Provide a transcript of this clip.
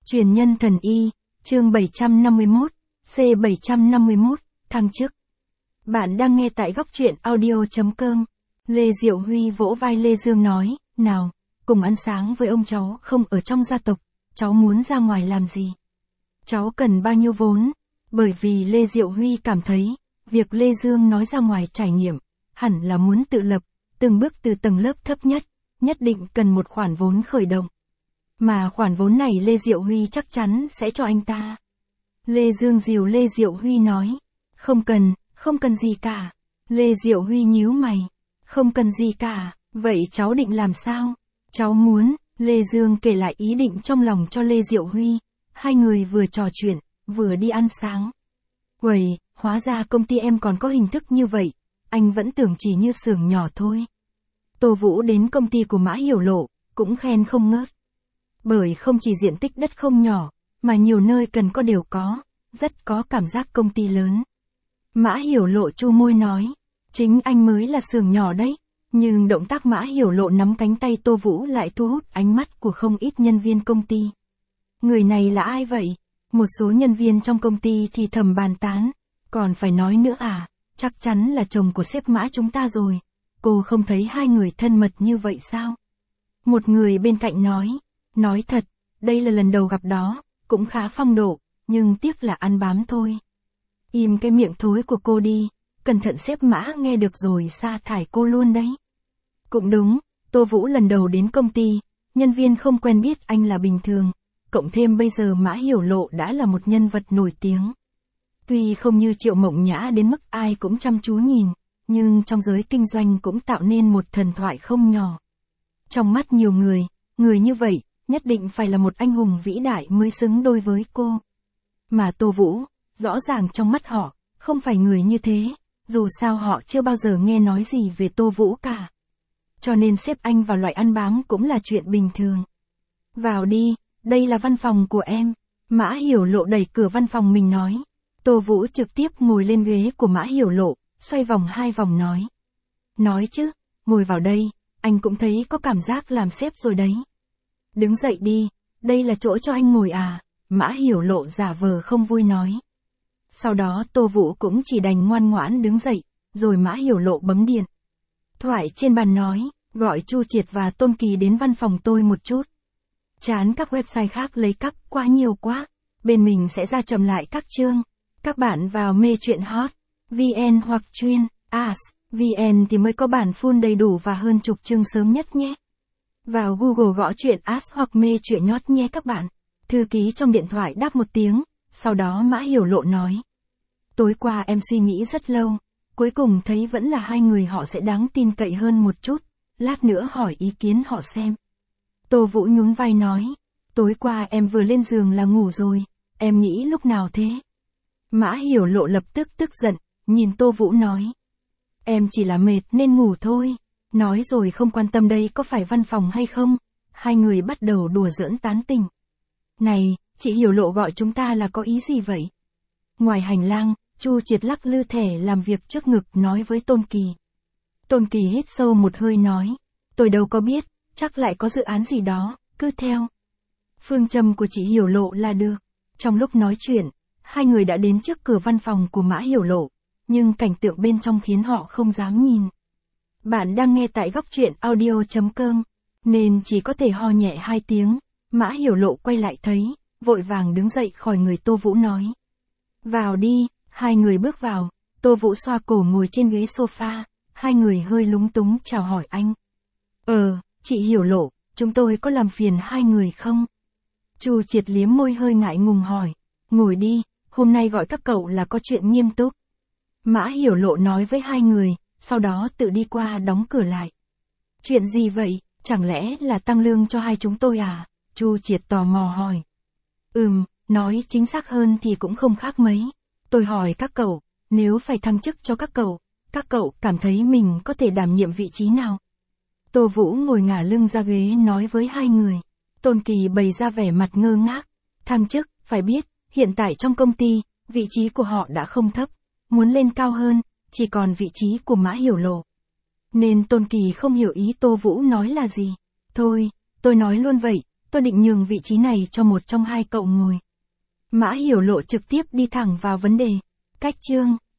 Truyền nhân thần y, chương 751, C751, thăng chức. Bạn đang nghe tại góc truyện audio.com. Lê Diệu Huy vỗ vai Lê Dương nói, nào, cùng ăn sáng với ông cháu không ở trong gia tộc, cháu muốn ra ngoài làm gì? Cháu cần bao nhiêu vốn? Bởi vì Lê Diệu Huy cảm thấy, việc Lê Dương nói ra ngoài trải nghiệm, hẳn là muốn tự lập, từng bước từ tầng lớp thấp nhất định cần một khoản vốn khởi động. Mà khoản vốn này Lê Diệu Huy chắc chắn sẽ cho anh ta. Lê Dương dìu Lê Diệu Huy nói, không cần gì cả. Lê Diệu Huy nhíu mày, không cần gì cả, vậy cháu định làm sao? Cháu muốn, Lê Dương kể lại ý định trong lòng cho Lê Diệu Huy, hai người vừa trò chuyện, vừa đi ăn sáng. Uầy, hóa ra công ty em còn có hình thức như vậy, anh vẫn tưởng chỉ như xưởng nhỏ thôi. Tô Vũ đến công ty của Mã Hiểu Lộ, cũng khen không ngớt. Bởi không chỉ diện tích đất không nhỏ, mà nhiều nơi cần có đều có, rất có cảm giác công ty lớn. Mã Hiểu Lộ chu môi nói, chính anh mới là xưởng nhỏ đấy, nhưng động tác Mã Hiểu Lộ nắm cánh tay Tô Vũ lại thu hút ánh mắt của không ít nhân viên công ty. Người này là ai vậy? Một số nhân viên trong công ty thì thầm bàn tán, còn phải nói nữa à, chắc chắn là chồng của sếp Mã chúng ta rồi, cô không thấy hai người thân mật như vậy sao? Một người bên cạnh nói thật, đây là lần đầu gặp đó, cũng khá phong độ, nhưng tiếc là ăn bám thôi. Im cái miệng thối của cô đi, cẩn thận sếp Mã nghe được rồi sa thải cô luôn đấy. Cũng đúng, Tô Vũ lần đầu đến công ty, nhân viên không quen biết anh là bình thường, cộng thêm bây giờ Mã Hiểu Lộ đã là một nhân vật nổi tiếng. Tuy không như Triệu Mộng Nhã đến mức ai cũng chăm chú nhìn, nhưng trong giới kinh doanh cũng tạo nên một thần thoại không nhỏ. Trong mắt nhiều người như vậy, nhất định phải là một anh hùng vĩ đại mới xứng đôi với cô. Mà Tô Vũ, rõ ràng trong mắt họ, không phải người như thế, dù sao họ chưa bao giờ nghe nói gì về Tô Vũ cả. Cho nên xếp anh vào loại ăn bám cũng là chuyện bình thường. Vào đi, đây là văn phòng của em. Mã Hiểu Lộ đẩy cửa văn phòng mình nói. Tô Vũ trực tiếp ngồi lên ghế của Mã Hiểu Lộ, xoay vòng hai vòng nói. Nói chứ, ngồi vào đây, anh cũng thấy có cảm giác làm sếp rồi đấy. Đứng dậy đi, đây là chỗ cho anh ngồi à, Mã Hiểu Lộ giả vờ không vui nói. Sau đó Tô Vũ cũng chỉ đành ngoan ngoãn đứng dậy, rồi Mã Hiểu Lộ bấm điện thoại trên bàn nói, gọi Chu Triệt và Tôn Kỳ đến văn phòng tôi một chút. Chán các website khác lấy cắp quá nhiều quá, bên mình sẽ ra chậm lại các chương. Các bạn vào mê truyện hot, VN hoặc chuyên, VN thì mới có bản full đầy đủ và hơn chục chương sớm nhất nhé. Vào Google gõ truyện hoặc mê truyện nhót nhé các bạn. Thư ký trong điện thoại đáp một tiếng, sau đó Mã Hiểu Lộ nói. Tối qua em suy nghĩ rất lâu, cuối cùng thấy vẫn là hai người họ sẽ đáng tin cậy hơn một chút, lát nữa hỏi ý kiến họ xem. Tô Vũ nhún vai nói, tối qua em vừa lên giường là ngủ rồi, em nghĩ lúc nào thế? Mã Hiểu Lộ lập tức tức giận, nhìn Tô Vũ nói. Em chỉ là mệt nên ngủ thôi, nói rồi không quan tâm đây có phải văn phòng hay không, hai người bắt đầu đùa giỡn tán tỉnh. Này, chị Hiểu Lộ gọi chúng ta là có ý gì vậy? Ngoài hành lang, Chu Triệt lắc lư thẻ làm việc trước ngực nói với Tôn Kỳ. Tôn Kỳ hít sâu một hơi nói, tôi đâu có biết, chắc lại có dự án gì đó, cứ theo phương châm của chị Hiểu Lộ là được. Trong lúc nói chuyện, hai người đã đến trước cửa văn phòng của Mã Hiểu Lộ, nhưng cảnh tượng bên trong khiến họ không dám nhìn. Bạn đang nghe tại góc truyện audio.com, nên chỉ có thể ho nhẹ hai tiếng. Mã Hiểu Lộ quay lại thấy, vội vàng đứng dậy khỏi người Tô Vũ nói. Vào đi, hai người bước vào, Tô Vũ xoa cổ ngồi trên ghế sofa, hai người hơi lúng túng chào hỏi anh. Chị Hiểu Lộ, chúng tôi có làm phiền hai người không? Chu Triệt liếm môi hơi ngại ngùng hỏi. Ngồi đi, hôm nay gọi các cậu là có chuyện nghiêm túc. Mã Hiểu Lộ nói với hai người, sau đó tự đi qua đóng cửa lại. Chuyện gì vậy, chẳng lẽ là tăng lương cho hai chúng tôi à? Chu Triệt tò mò hỏi. Nói chính xác hơn thì cũng không khác mấy. Tôi hỏi các cậu, nếu phải thăng chức cho các cậu cảm thấy mình có thể đảm nhiệm vị trí nào? Tô Vũ ngồi ngả lưng ra ghế nói với hai người. Tôn Kỳ bày ra vẻ mặt ngơ ngác. Thăng chức, phải biết, hiện tại trong công ty, vị trí của họ đã không thấp, muốn lên cao hơn, chỉ còn vị trí của Mã Hiểu Lộ. Nên Tôn Kỳ không hiểu ý Tô Vũ nói là gì. Thôi, tôi nói luôn vậy, tôi định nhường vị trí này cho một trong hai cậu ngồi. Mã Hiểu Lộ trực tiếp đi thẳng vào vấn đề. Cách chương.